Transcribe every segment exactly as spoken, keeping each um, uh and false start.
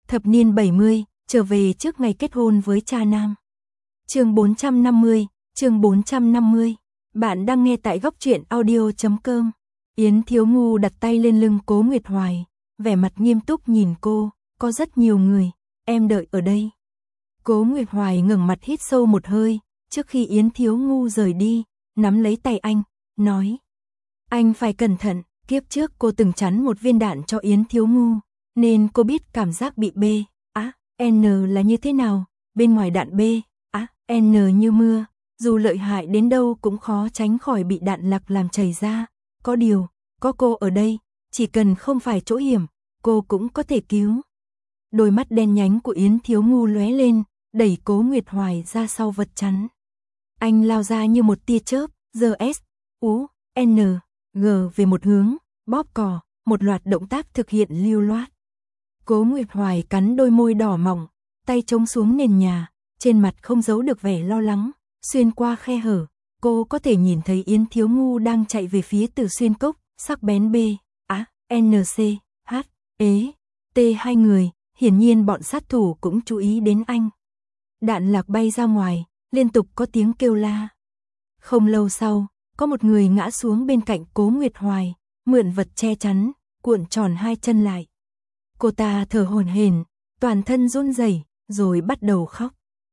Thập niên bảy mươi, trở về trước ngày kết hôn với cha nam. Chương bốn trăm năm mươi, chương bốn trăm năm mươi. Bạn đang nghe tại góc truyện audio chấm com. Yến Thiếu Ngu đặt tay lên lưng Cố Nguyệt Hoài, vẻ mặt nghiêm túc nhìn cô, có rất nhiều người, em đợi ở đây. Cố Nguyệt Hoài ngẩng mặt hít sâu một hơi, trước khi Yến Thiếu Ngu rời đi, nắm lấy tay anh, nói. Anh phải cẩn thận, kiếp trước cô từng chắn một viên đạn cho Yến Thiếu Ngu, nên cô biết cảm giác bị B, á, N là như thế nào, bên ngoài đạn B, á, N như mưa, dù lợi hại đến đâu cũng khó tránh khỏi bị đạn lạc làm chảy ra. Có điều, có cô ở đây, chỉ cần không phải chỗ hiểm, cô cũng có thể cứu. Đôi mắt đen nhánh của Yến Thiếu Ngu lóe lên, đẩy Cố Nguyệt Hoài ra sau vật chắn. Anh lao ra như một tia chớp, giơ S, U, N, G về một hướng, bóp cò, một loạt động tác thực hiện lưu loát. Cố Nguyệt Hoài cắn đôi môi đỏ mỏng, tay chống xuống nền nhà, trên mặt không giấu được vẻ lo lắng, xuyên qua khe hở, cô có thể nhìn thấy Yến Thiếu Ngu đang chạy về phía Từ Xuyên Cốc, sắc bén B, á, N C, H, ế, T hai người, hiển nhiên bọn sát thủ cũng chú ý đến anh. Đạn lạc bay ra ngoài, liên tục có tiếng kêu la. Không lâu sau, có một người ngã xuống bên cạnh Cố Nguyệt Hoài, mượn vật che chắn, cuộn tròn hai chân lại. Cô ta thở hổn hển, toàn thân run rẩy, rồi bắt đầu khóc.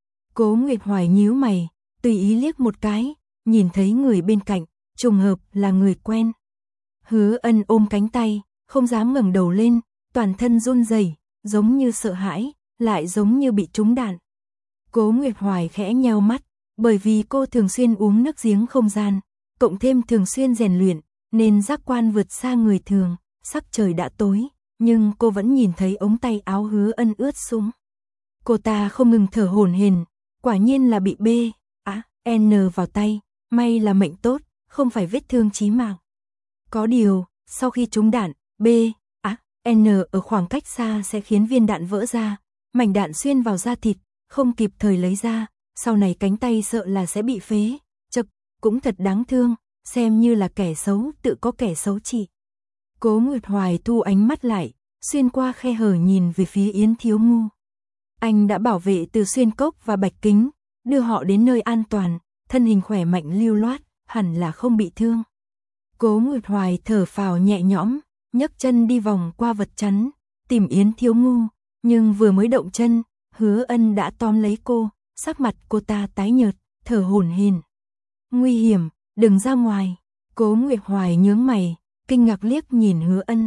Cố Nguyệt Hoài nhíu mày, tùy ý liếc một cái, nhìn thấy người bên cạnh, trùng hợp là người quen. Hứa Ân ôm cánh tay, không dám ngẩng đầu lên, toàn thân run rẩy, giống như sợ hãi, lại giống như bị trúng đạn. Cố Nguyệt Hoài khẽ nheo mắt, bởi vì cô thường xuyên uống nước giếng không gian, cộng thêm thường xuyên rèn luyện, nên giác quan vượt xa người thường, sắc trời đã tối, nhưng cô vẫn nhìn thấy ống tay áo Hứa Ân ướt sũng. Cô ta không ngừng thở hổn hển, quả nhiên là bị B, á, N vào tay, may là mệnh tốt, không phải vết thương chí mạng. Có điều, sau khi trúng đạn, B, á, N ở khoảng cách xa sẽ khiến viên đạn vỡ ra, mảnh đạn xuyên vào da thịt, không kịp thời lấy ra, sau này cánh tay sợ là sẽ bị phế, chật, cũng thật đáng thương, xem như là kẻ xấu tự có kẻ xấu trị. Cố Nguyệt Hoài thu ánh mắt lại, xuyên qua khe hở nhìn về phía Yến Thiếu Ngu. Anh đã bảo vệ Từ Xuyên Cốc và Bạch Kính, đưa họ đến nơi an toàn, thân hình khỏe mạnh lưu loát, hẳn là không bị thương. Cố Nguyệt Hoài thở phào nhẹ nhõm, nhấc chân đi vòng qua vật chắn, tìm Yến Thiếu Ngu, nhưng vừa mới động chân, Hứa Ân đã tóm lấy cô, sắc mặt cô ta tái nhợt, thở hổn hển. Nguy hiểm, đừng ra ngoài. Cố Nguyệt Hoài nhướng mày, kinh ngạc liếc nhìn Hứa Ân.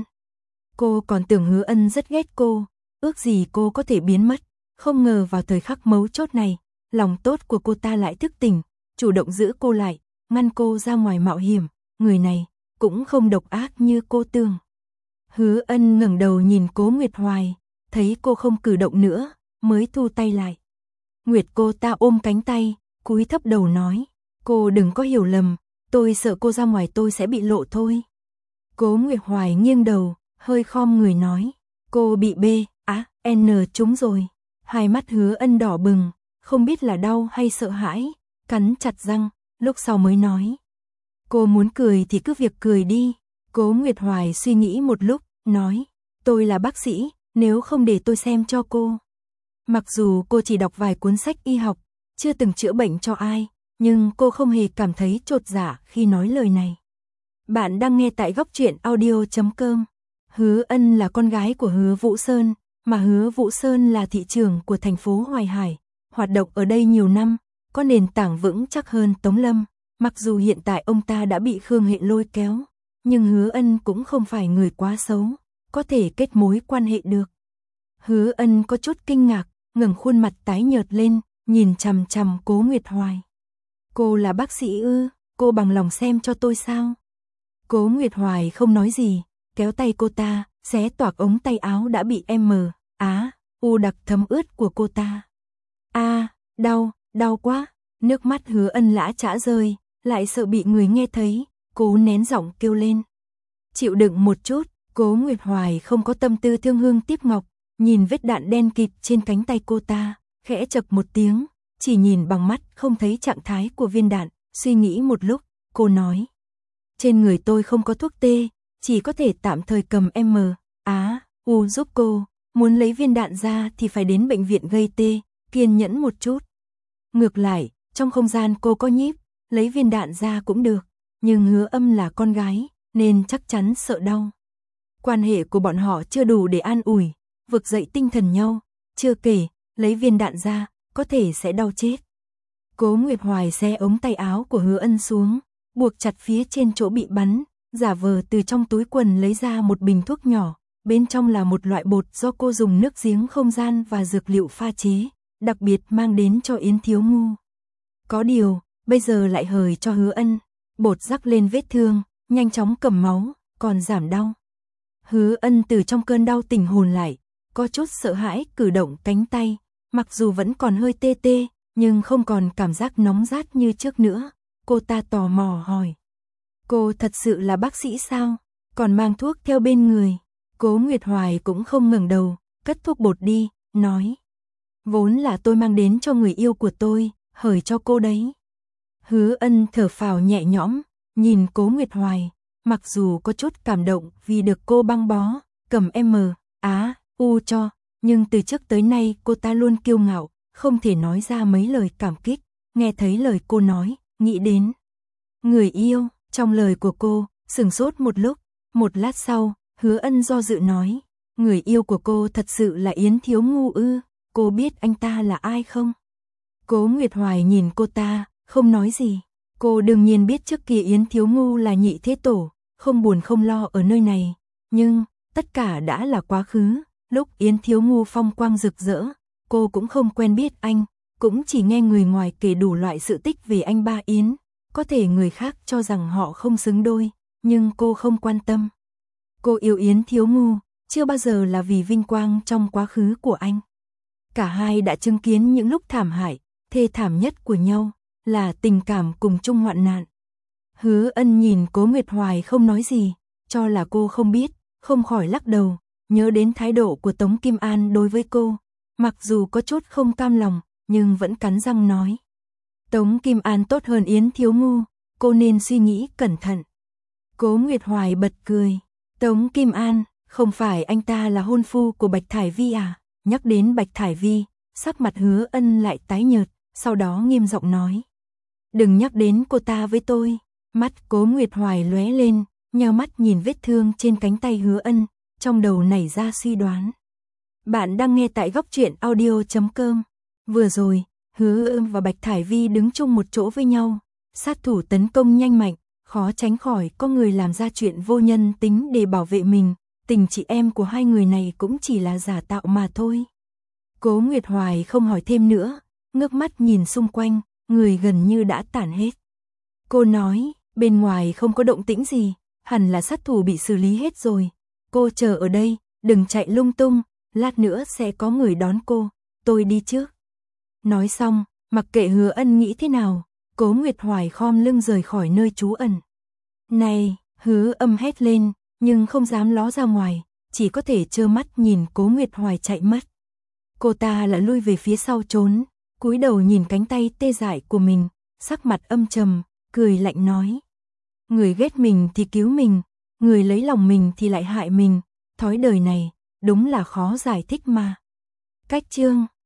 Cô còn tưởng Hứa Ân rất ghét cô, ước gì cô có thể biến mất, không ngờ vào thời khắc mấu chốt này, lòng tốt của cô ta lại thức tỉnh, chủ động giữ cô lại, ngăn cô ra ngoài mạo hiểm, người này cũng không độc ác như cô tưởng. Hứa Ân ngẩng đầu nhìn Cố Nguyệt Hoài, thấy cô không cử động nữa, mới thu tay lại. Nguyệt cô ta ôm cánh tay, cúi thấp đầu nói, cô đừng có hiểu lầm, tôi sợ cô ra ngoài tôi sẽ bị lộ thôi. Cố Nguyệt Hoài nghiêng đầu, hơi khom người nói, cô bị B, á, N trúng rồi. Hai mắt Hứa Ân đỏ bừng, không biết là đau hay sợ hãi, cắn chặt răng, lúc sau mới nói. Cô muốn cười thì cứ việc cười đi. Cố Nguyệt Hoài suy nghĩ một lúc, nói, tôi là bác sĩ, nếu không để tôi xem cho cô. Mặc dù cô chỉ đọc vài cuốn sách y học, chưa từng chữa bệnh cho ai, nhưng cô không hề cảm thấy chột dạ khi nói lời này. Bạn đang nghe tại góc truyện audio chấm com. Hứa Ân là con gái của Hứa Vũ Sơn, mà Hứa Vũ Sơn là thị trưởng của thành phố Hoài Hải, hoạt động ở đây nhiều năm, có nền tảng vững chắc hơn Tống Lâm. Mặc dù hiện tại ông ta đã bị Khương Hệ lôi kéo, nhưng Hứa Ân cũng không phải người quá xấu, có thể kết mối quan hệ được. Hứa Ân có chút kinh ngạc, ngẩng khuôn mặt tái nhợt lên, nhìn chằm chằm Cố Nguyệt Hoài. Cô là bác sĩ ư, cô bằng lòng xem cho tôi sao? Cố Nguyệt Hoài không nói gì, kéo tay cô ta, xé toạc ống tay áo đã bị M, á, U đặc thấm ướt của cô ta. A, đau, đau quá, nước mắt Hứa Ân lã chã rơi, lại sợ bị người nghe thấy, cố nén giọng kêu lên. Chịu đựng một chút, Cố Nguyệt Hoài không có tâm tư thương hương tiếp ngọc, nhìn vết đạn đen kịt trên cánh tay cô ta, khẽ chậc một tiếng, chỉ nhìn bằng mắt không thấy trạng thái của viên đạn, suy nghĩ một lúc, cô nói. Trên người tôi không có thuốc tê, chỉ có thể tạm thời cầm M, á, U giúp cô, muốn lấy viên đạn ra thì phải đến bệnh viện gây tê, kiên nhẫn một chút. Ngược lại, trong không gian cô có nhíp, lấy viên đạn ra cũng được, nhưng Hứa Âm là con gái, nên chắc chắn sợ đau. Quan hệ của bọn họ chưa đủ để an ủi, vực dậy tinh thần nhau, chưa kể, lấy viên đạn ra, có thể sẽ đau chết. Cố Nguyệt Hoài xé ống tay áo của Hứa Ân xuống, buộc chặt phía trên chỗ bị bắn, giả vờ từ trong túi quần lấy ra một bình thuốc nhỏ, bên trong là một loại bột do cô dùng nước giếng không gian và dược liệu pha chế, đặc biệt mang đến cho Yến Thiếu Ngu. Có điều, bây giờ lại hời cho Hứa Ân, bột rắc lên vết thương, nhanh chóng cầm máu, còn giảm đau. Hứa Ân từ trong cơn đau tỉnh hồn lại, có chút sợ hãi cử động cánh tay, mặc dù vẫn còn hơi tê tê, nhưng không còn cảm giác nóng rát như trước nữa. Cô ta tò mò hỏi. Cô thật sự là bác sĩ sao? Còn mang thuốc theo bên người. Cố Nguyệt Hoài cũng không ngẩng đầu, cất thuốc bột đi, nói. Vốn là tôi mang đến cho người yêu của tôi, hời cho cô đấy. Hứa Ân thở phào nhẹ nhõm, nhìn Cố Nguyệt Hoài, mặc dù có chút cảm động vì được cô băng bó, cầm M, Á, U cho, nhưng từ trước tới nay cô ta luôn kiêu ngạo, không thể nói ra mấy lời cảm kích, nghe thấy lời cô nói, nghĩ đến người yêu, trong lời của cô, sửng sốt một lúc, một lát sau, Hứa Ân do dự nói, người yêu của cô thật sự là Yến Thiếu Ngu ư, cô biết anh ta là ai không? Cố Nguyệt Hoài nhìn cô ta, không nói gì, cô đương nhiên biết trước kia Yến Thiếu Ngu là nhị thế tổ, không buồn không lo ở nơi này, nhưng, tất cả đã là quá khứ, lúc Yến Thiếu Ngu phong quang rực rỡ, cô cũng không quen biết anh, cũng chỉ nghe người ngoài kể đủ loại sự tích về anh ba Yến, có thể người khác cho rằng họ không xứng đôi, nhưng cô không quan tâm. Cô yêu Yến Thiếu Ngu, chưa bao giờ là vì vinh quang trong quá khứ của anh. Cả hai đã chứng kiến những lúc thảm hại, thê thảm nhất của nhau, là tình cảm cùng chung hoạn nạn. Hứa Ân nhìn Cố Nguyệt Hoài không nói gì, cho là cô không biết, không khỏi lắc đầu, nhớ đến thái độ của Tống Kim An đối với cô, mặc dù có chút không cam lòng, nhưng vẫn cắn răng nói. Tống Kim An tốt hơn Yến Thiếu Ngu, cô nên suy nghĩ cẩn thận. Cố Nguyệt Hoài bật cười, Tống Kim An, không phải anh ta là hôn phu của Bạch Thải Vi à? Nhắc đến Bạch Thải Vi, sắc mặt Hứa Ân lại tái nhợt, sau đó nghiêm giọng nói. Đừng nhắc đến cô ta với tôi. Mắt Cố Nguyệt Hoài lóe lên, nheo mắt nhìn vết thương trên cánh tay Hứa Ân, trong đầu nảy ra suy đoán. Bạn đang nghe tại góc truyện audio chấm com. Vừa rồi, Hứa Ân và Bạch Thải Vi đứng chung một chỗ với nhau, sát thủ tấn công nhanh mạnh, khó tránh khỏi có người làm ra chuyện vô nhân tính để bảo vệ mình, tình chị em của hai người này cũng chỉ là giả tạo mà thôi. Cố Nguyệt Hoài không hỏi thêm nữa, ngước mắt nhìn xung quanh, người gần như đã tản hết. Cô nói, bên ngoài không có động tĩnh gì, hẳn là sát thủ bị xử lý hết rồi. Cô chờ ở đây, đừng chạy lung tung, lát nữa sẽ có người đón cô, tôi đi trước. Nói xong, mặc kệ Hứa Ân nghĩ thế nào, Cố Nguyệt Hoài khom lưng rời khỏi nơi trú ẩn. Này, Hứa Âm hét lên, nhưng không dám ló ra ngoài, chỉ có thể trơ mắt nhìn Cố Nguyệt Hoài chạy mất. Cô ta lại lui về phía sau trốn, cúi đầu nhìn cánh tay tê dại của mình, sắc mặt âm trầm, cười lạnh nói. Người ghét mình thì cứu mình, người lấy lòng mình thì lại hại mình, thói đời này, đúng là khó giải thích mà. Cách chương